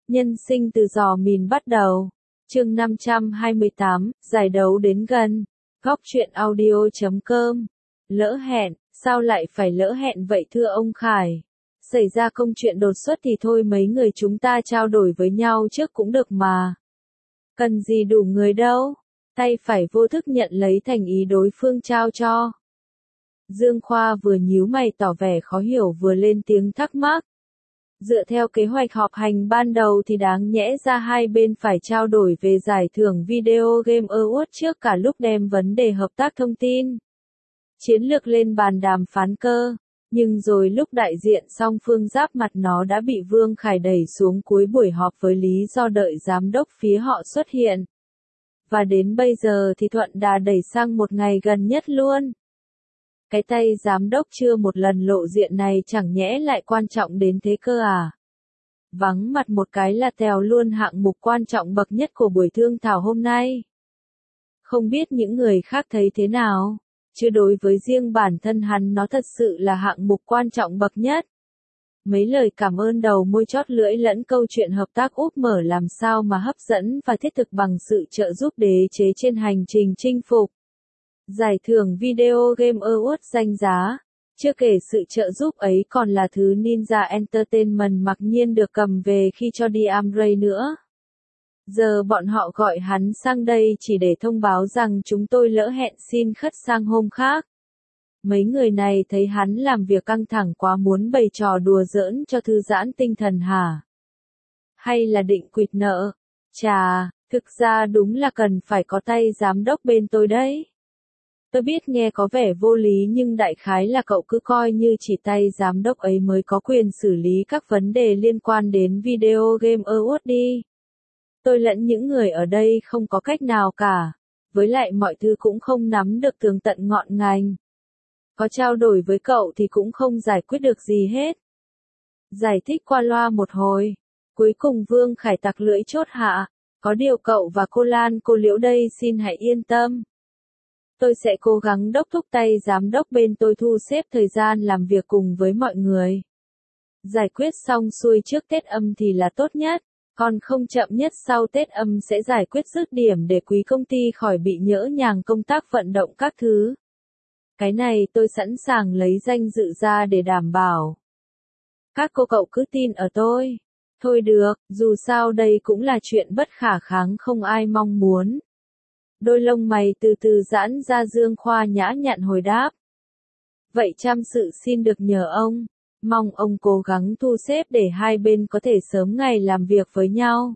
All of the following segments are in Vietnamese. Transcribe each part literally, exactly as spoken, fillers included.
Nhân sinh từ giò mìn bắt đầu. Chương năm trăm hai mươi tám, giải đấu đến gần. Góc truyện audio chấm com. Lỡ hẹn, sao lại phải lỡ hẹn vậy thưa ông Khải? Xảy ra công chuyện đột xuất thì thôi mấy người chúng ta trao đổi với nhau trước cũng được mà. Cần gì đủ người đâu. Tay phải vô thức nhận lấy thành ý đối phương trao cho. Dương Khoa vừa nhíu mày tỏ vẻ khó hiểu vừa lên tiếng thắc mắc. Dựa theo kế hoạch họp hành ban đầu thì đáng nhẽ ra hai bên phải trao đổi về giải thưởng Video Game Award trước cả lúc đem vấn đề hợp tác thông tin chiến lược lên bàn đàm phán cơ. Nhưng rồi lúc đại diện song phương giáp mặt nó đã bị Vương Khải đẩy xuống cuối buổi họp với lý do đợi giám đốc phía họ xuất hiện. Và đến bây giờ thì thuận đà đẩy sang một ngày gần nhất luôn. Cái tay giám đốc chưa một lần lộ diện này chẳng nhẽ lại quan trọng đến thế cơ à? Vắng mặt một cái là tèo luôn hạng mục quan trọng bậc nhất của buổi thương thảo hôm nay. Không biết những người khác thấy thế nào, chứ đối với riêng bản thân hắn nó thật sự là hạng mục quan trọng bậc nhất. Mấy lời cảm ơn đầu môi chót lưỡi lẫn câu chuyện hợp tác úp mở làm sao mà hấp dẫn và thiết thực bằng sự trợ giúp đế chế trên hành trình chinh phục. Giải thưởng Video Game Award danh giá, chưa kể sự trợ giúp ấy còn là thứ Ninja Entertainment mặc nhiên được cầm về khi cho đi Amray nữa. Giờ bọn họ gọi hắn sang đây chỉ để thông báo rằng chúng tôi lỡ hẹn xin khất sang hôm khác. Mấy người này thấy hắn làm việc căng thẳng quá muốn bày trò đùa giỡn cho thư giãn tinh thần hả? Hay là định quỵt nợ? Chà, thực ra đúng là cần phải có tay giám đốc bên tôi đấy. Tôi biết nghe có vẻ vô lý nhưng đại khái là cậu cứ coi như chỉ tay giám đốc ấy mới có quyền xử lý các vấn đề liên quan đến Video Game Award đi. Tôi lẫn những người ở đây không có cách nào cả, với lại mọi thứ cũng không nắm được tường tận ngọn ngành. Có trao đổi với cậu thì cũng không giải quyết được gì hết. Giải thích qua loa một hồi, cuối cùng Vương Khải tặc lưỡi chốt hạ, có điều cậu và cô Lan cô Liễu đây xin hãy yên tâm. Tôi sẽ cố gắng đốc thúc tay giám đốc bên tôi thu xếp thời gian làm việc cùng với mọi người. Giải quyết xong xuôi trước Tết Âm thì là tốt nhất, còn không chậm nhất sau Tết Âm sẽ giải quyết dứt điểm để quý công ty khỏi bị nhỡ nhàng công tác vận động các thứ. Cái này tôi sẵn sàng lấy danh dự ra để đảm bảo. Các cô cậu cứ tin ở tôi. Thôi được, dù sao đây cũng là chuyện bất khả kháng không ai mong muốn. Đôi lông mày từ từ giãn ra Dương Khoa nhã nhặn hồi đáp. Vậy chăm sự xin được nhờ ông, mong ông cố gắng thu xếp để hai bên có thể sớm ngày làm việc với nhau.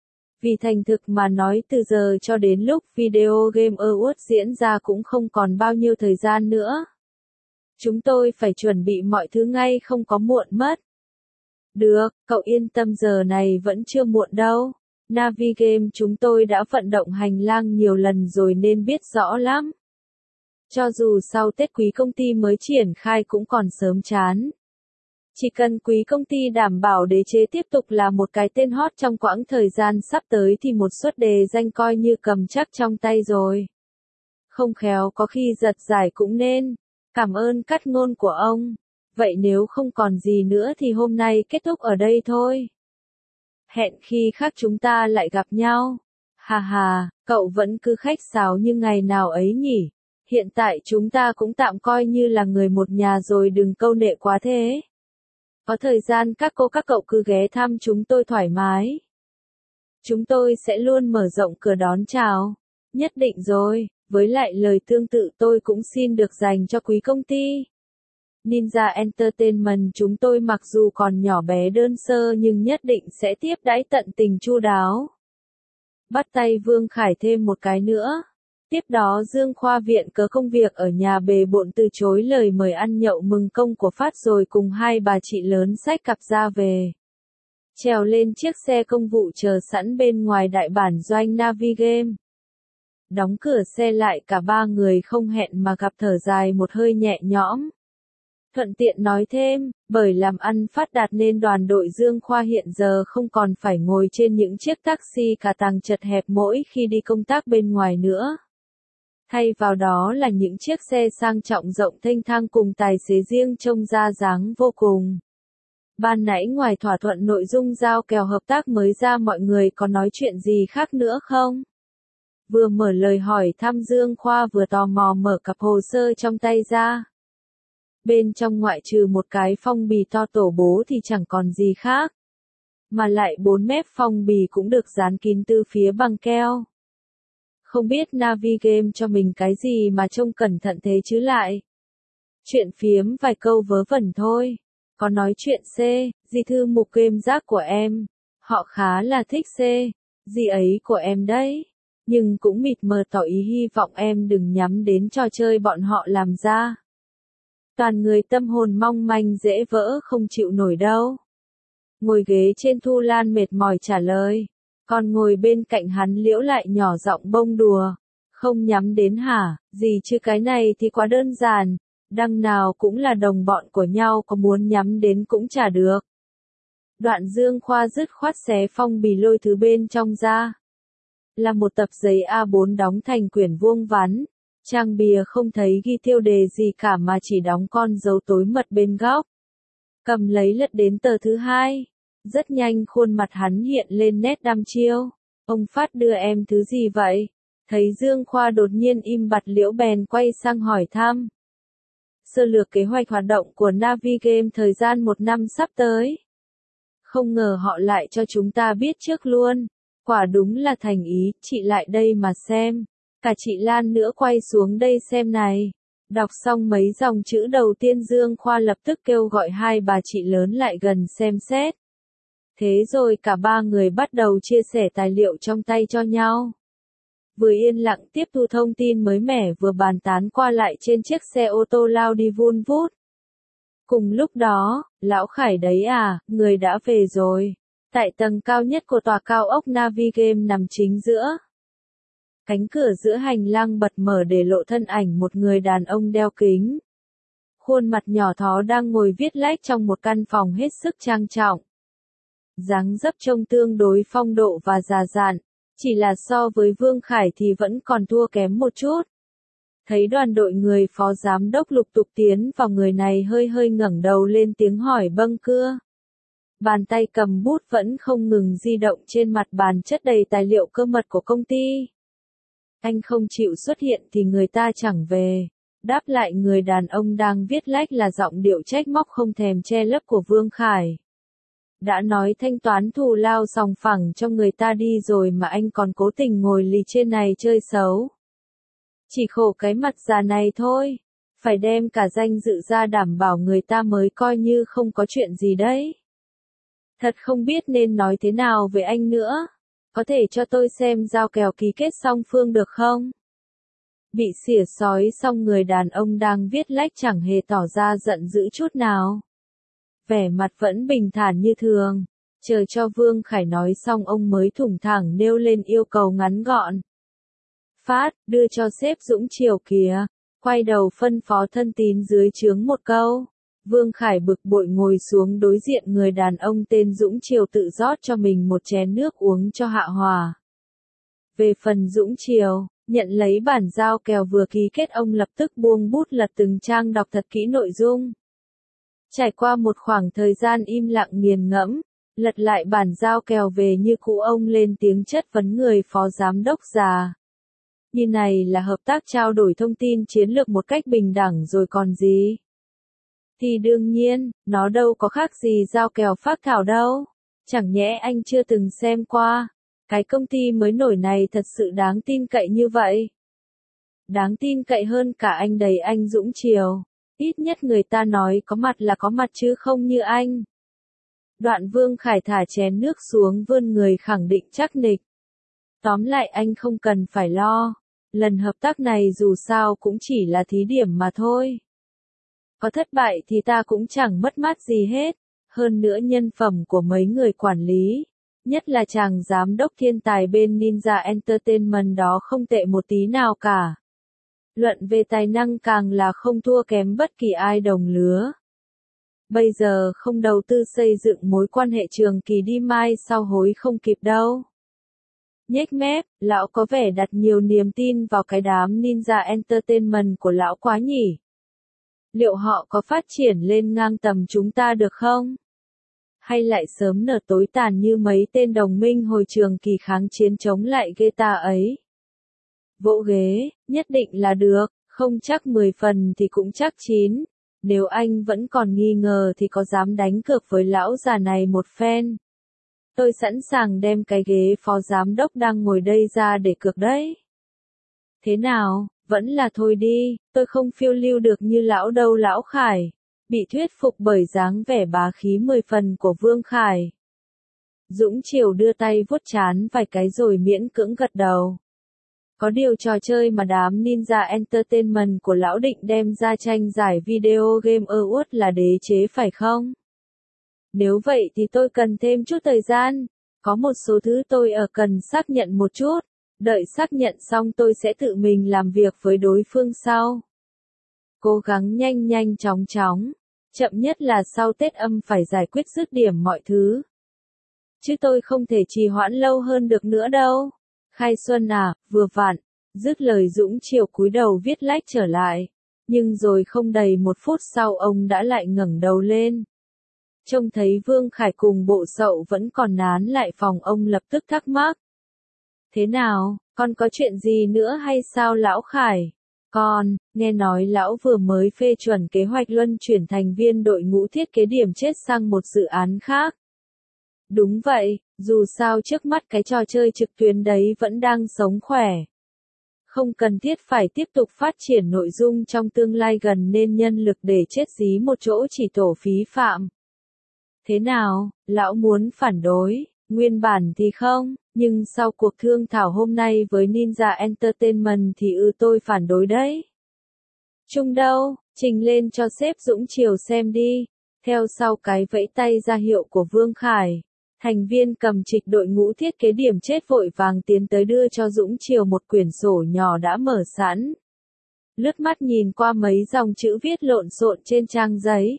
Vì thành thực mà nói từ giờ cho đến lúc Video Game Award diễn ra cũng không còn bao nhiêu thời gian nữa. Chúng tôi phải chuẩn bị mọi thứ ngay không có muộn mất. Được, cậu yên tâm giờ này vẫn chưa muộn đâu. Navigame chúng tôi đã vận động hành lang nhiều lần rồi nên biết rõ lắm. Cho dù sau Tết quý công ty mới triển khai cũng còn sớm chán. Chỉ cần quý công ty đảm bảo đế chế tiếp tục là một cái tên hot trong quãng thời gian sắp tới thì một suất đề danh coi như cầm chắc trong tay rồi. Không khéo có khi giật giải cũng nên. Cảm ơn cắt ngôn của ông. Vậy nếu không còn gì nữa thì hôm nay kết thúc ở đây thôi. Hẹn khi khác chúng ta lại gặp nhau. Hà hà, cậu vẫn cứ khách sáo như ngày nào ấy nhỉ. Hiện tại chúng ta cũng tạm coi như là người một nhà rồi đừng câu nệ quá thế. Có thời gian các cô các cậu cứ ghé thăm chúng tôi thoải mái. Chúng tôi sẽ luôn mở rộng cửa đón chào. Nhất định rồi, với lại lời tương tự tôi cũng xin được dành cho quý công ty. Ninja Entertainment chúng tôi mặc dù còn nhỏ bé đơn sơ nhưng nhất định sẽ tiếp đãi tận tình chu đáo. Bắt tay Vương Khải thêm một cái nữa. Tiếp đó Dương Khoa viện cớ công việc ở nhà bề bộn từ chối lời mời ăn nhậu mừng công của Phát rồi cùng hai bà chị lớn xách cặp ra về. Trèo lên chiếc xe công vụ chờ sẵn bên ngoài đại bản doanh Navigame. Đóng cửa xe lại cả ba người không hẹn mà gặp thở dài một hơi nhẹ nhõm. Thuận tiện nói thêm, bởi làm ăn phát đạt nên đoàn đội Dương Khoa hiện giờ không còn phải ngồi trên những chiếc taxi cả tàng chật hẹp mỗi khi đi công tác bên ngoài nữa. Thay vào đó là những chiếc xe sang trọng rộng thênh thang cùng tài xế riêng trông ra dáng vô cùng. Ban nãy ngoài thỏa thuận nội dung giao kèo hợp tác mới ra mọi người có nói chuyện gì khác nữa không? Vừa mở lời hỏi thăm Dương Khoa vừa tò mò mở cặp hồ sơ trong tay ra. Bên trong ngoại trừ một cái phong bì to tổ bố thì chẳng còn gì khác. Mà lại bốn mép phong bì cũng được dán kín từ phía bằng keo. Không biết Navigame cho mình cái gì mà trông cẩn thận thế chứ lại. Chuyện phiếm vài câu vớ vẩn thôi. Có nói chuyện C, gì thư mục game rác của em. Họ khá là thích C, gì ấy của em đấy. Nhưng cũng mịt mờ tỏ ý hy vọng em đừng nhắm đến trò chơi bọn họ làm ra. Toàn người tâm hồn mong manh dễ vỡ không chịu nổi đâu. Ngồi ghế trên Thu Lan mệt mỏi trả lời. Còn ngồi bên cạnh hắn Liễu lại nhỏ giọng bông đùa. Không nhắm đến hả, gì chứ cái này thì quá đơn giản. Đằng nào cũng là đồng bọn của nhau, có muốn nhắm đến cũng chả được. Đoạn Dương Khoa dứt khoát xé phong bì lôi thứ bên trong ra. Là một tập giấy A bốn đóng thành quyển vuông vắn. Trang bìa không thấy ghi tiêu đề gì cả mà chỉ đóng con dấu tối mật bên góc. Cầm lấy lật đến tờ thứ hai. Rất nhanh khuôn mặt hắn hiện lên nét đăm chiêu. Ông Phát đưa em thứ gì vậy? Thấy Dương Khoa đột nhiên im bặt Liễu bèn quay sang hỏi thăm. Sơ lược kế hoạch hoạt động của Navigame thời gian một năm sắp tới. Không ngờ họ lại cho chúng ta biết trước luôn. Quả đúng là thành ý, chị lại đây mà xem. Cả chị Lan nữa quay xuống đây xem này. Đọc xong mấy dòng chữ đầu tiên Dương Khoa lập tức kêu gọi hai bà chị lớn lại gần xem xét. Thế rồi cả ba người bắt đầu chia sẻ tài liệu trong tay cho nhau. Vừa yên lặng tiếp thu thông tin mới mẻ vừa bàn tán qua lại trên chiếc xe ô tô lao đi vun vút. Cùng lúc đó, lão Khải đấy à, người đã về rồi. Tại tầng cao nhất của tòa cao ốc Navigame nằm chính giữa. Cánh cửa giữa hành lang bật mở để lộ thân ảnh một người đàn ông đeo kính. Khuôn mặt nhỏ thó đang ngồi viết lách trong một căn phòng hết sức trang trọng. Dáng dấp trông tương đối phong độ và già dặn, chỉ là so với Vương Khải thì vẫn còn thua kém một chút. Thấy đoàn đội người phó giám đốc lục tục tiến vào, người này hơi hơi ngẩng đầu lên tiếng hỏi bâng cưa. Bàn tay cầm bút vẫn không ngừng di động trên mặt bàn chất đầy tài liệu cơ mật của công ty. Anh không chịu xuất hiện thì người ta chẳng về. Đáp lại người đàn ông đang viết lách là giọng điệu trách móc không thèm che lấp của Vương Khải. Đã nói thanh toán thù lao sòng phẳng cho người ta đi rồi mà anh còn cố tình ngồi lì trên này chơi xấu. Chỉ khổ cái mặt già này thôi. Phải đem cả danh dự ra đảm bảo người ta mới coi như không có chuyện gì đấy. Thật không biết nên nói thế nào với anh nữa. Có thể cho tôi xem giao kèo ký kết song phương được không? Bị xỉa xói xong người đàn ông đang viết lách chẳng hề tỏ ra giận dữ chút nào. Vẻ mặt vẫn bình thản như thường. Chờ cho Vương Khải nói xong ông mới thủng thẳng nêu lên yêu cầu ngắn gọn. Phát, đưa cho sếp Dũng Triều kìa. Quay đầu phân phó thân tín dưới trướng một câu. Vương Khải bực bội ngồi xuống đối diện người đàn ông tên Dũng Triều tự rót cho mình một chén nước uống cho hạ hòa. Về phần Dũng Triều, nhận lấy bản giao kèo vừa ký kết ông lập tức buông bút lật từng trang đọc thật kỹ nội dung. Trải qua một khoảng thời gian im lặng nghiền ngẫm, lật lại bản giao kèo về như cũ ông lên tiếng chất vấn người phó giám đốc già. Như này là hợp tác trao đổi thông tin chiến lược một cách bình đẳng rồi còn gì? Thì đương nhiên, nó đâu có khác gì giao kèo phác thảo đâu. Chẳng nhẽ anh chưa từng xem qua. Cái công ty mới nổi này thật sự đáng tin cậy như vậy. Đáng tin cậy hơn cả anh đầy anh Dũng Triều. Ít nhất người ta nói có mặt là có mặt chứ không như anh. Đoạn Vương Khải thả chén nước xuống vươn người khẳng định chắc nịch. Tóm lại anh không cần phải lo. Lần hợp tác này dù sao cũng chỉ là thí điểm mà thôi. Có thất bại thì ta cũng chẳng mất mát gì hết. Hơn nữa nhân phẩm của mấy người quản lý, nhất là chàng giám đốc thiên tài bên Ninja Entertainment đó không tệ một tí nào cả. Luận về tài năng càng là không thua kém bất kỳ ai đồng lứa. Bây giờ không đầu tư xây dựng mối quan hệ trường kỳ đi mai sau hối không kịp đâu. Nhếch mép, lão có vẻ đặt nhiều niềm tin vào cái đám Ninja Entertainment của lão quá nhỉ. Liệu họ có phát triển lên ngang tầm chúng ta được không? hay lại sớm nở tối tàn như mấy tên đồng minh hồi trường kỳ kháng chiến chống lại Geta ấy. Vỗ ghế, nhất định là được, không chắc mười phần thì cũng chắc chín. Nếu anh vẫn còn nghi ngờ thì có dám đánh cược với lão già này một phen. Tôi sẵn sàng đem cái ghế phó giám đốc đang ngồi đây ra để cược đấy. Thế nào, vẫn là thôi đi, tôi không phiêu lưu được như lão đâu lão Khải. Bị thuyết phục bởi dáng vẻ bá khí mười phần của Vương Khải. Dũng Triều đưa tay vuốt trán vài cái rồi miễn cưỡng gật đầu. Có điều trò chơi mà đám Ninja Entertainment của lão định đem ra tranh giải Video Game Award là đế chế phải không? Nếu vậy thì tôi cần thêm chút thời gian. Có một số thứ tôi ở cần xác nhận một chút. Đợi xác nhận xong tôi sẽ tự mình làm việc với đối phương sau. Cố gắng nhanh nhanh chóng chóng. Chậm nhất là sau Tết Âm phải giải quyết dứt điểm mọi thứ. Chứ tôi không thể trì hoãn lâu hơn được nữa đâu. Khai Xuân à, vừa vặn. Dứt lời Dũng Triều cúi đầu viết lách trở lại. Nhưng rồi không đầy một phút sau ông đã lại ngẩng đầu lên. Trông thấy Vương Khải cùng bộ sậu vẫn còn nán lại phòng ông lập tức thắc mắc. Thế nào, con có chuyện gì nữa hay sao lão Khải? Con, nghe nói lão vừa mới phê chuẩn kế hoạch luân chuyển thành viên đội ngũ thiết kế điểm chết sang một dự án khác. Đúng vậy, dù sao trước mắt cái trò chơi trực tuyến đấy vẫn đang sống khỏe. Không cần thiết phải tiếp tục phát triển nội dung trong tương lai gần nên nhân lực để chết dí một chỗ chỉ tổ phí phạm. Thế nào, lão muốn phản đối, nguyên bản thì không, nhưng sau cuộc thương thảo hôm nay với Ninja Entertainment thì ư tôi phản đối đấy. Chung đâu, trình lên cho sếp Dũng Triều xem đi. Theo sau cái vẫy tay ra hiệu của Vương Khải, thành viên cầm trịch đội ngũ thiết kế điểm chết vội vàng tiến tới đưa cho Dũng Triều một quyển sổ nhỏ đã mở sẵn. Lướt mắt nhìn qua mấy dòng chữ viết lộn xộn trên trang giấy.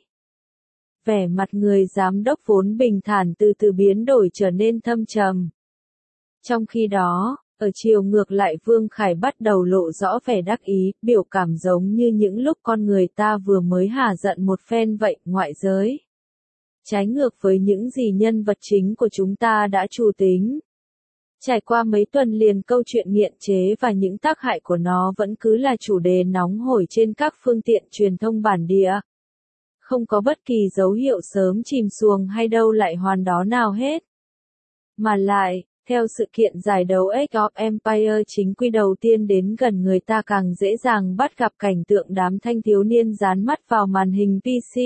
Vẻ mặt người giám đốc vốn bình thản từ từ biến đổi trở nên thâm trầm. Trong khi đó, ở chiều ngược lại Vương Khải bắt đầu lộ rõ vẻ đắc ý, biểu cảm giống như những lúc con người ta vừa mới hả giận một phen vậy, ngoại giới. Trái ngược với những gì nhân vật chính của chúng ta đã chủ tính. Trải qua mấy tuần liền câu chuyện nghiện chế và những tác hại của nó vẫn cứ là chủ đề nóng hổi trên các phương tiện truyền thông bản địa. Không có bất kỳ dấu hiệu sớm chìm xuồng hay đâu lại hoàn đó nào hết. Mà lại, theo sự kiện giải đấu Age of Empires chính quy đầu tiên đến gần người ta càng dễ dàng bắt gặp cảnh tượng đám thanh thiếu niên dán mắt vào màn hình pê xê.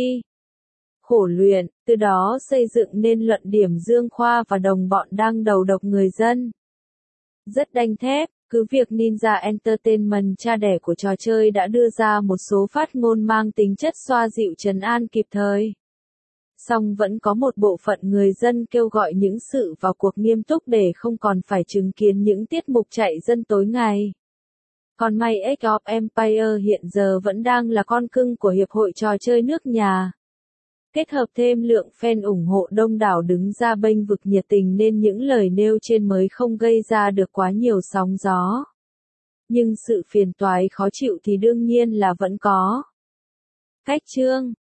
Khổ luyện, từ đó xây dựng nên luận điểm Dương Khoa và đồng bọn đang đầu độc người dân. Rất đanh thép, cứ việc Ninja Entertainment cha đẻ của trò chơi đã đưa ra một số phát ngôn mang tính chất xoa dịu trấn an kịp thời. Song vẫn có một bộ phận người dân kêu gọi những sự vào cuộc nghiêm túc để không còn phải chứng kiến những tiết mục chạy dân tối ngày. Còn may Age of Empires hiện giờ vẫn đang là con cưng của Hiệp hội trò chơi nước nhà. Kết hợp thêm lượng fan ủng hộ đông đảo đứng ra bênh vực nhiệt tình nên những lời nêu trên mới không gây ra được quá nhiều sóng gió. Nhưng sự phiền toái khó chịu thì đương nhiên là vẫn có. Cách chương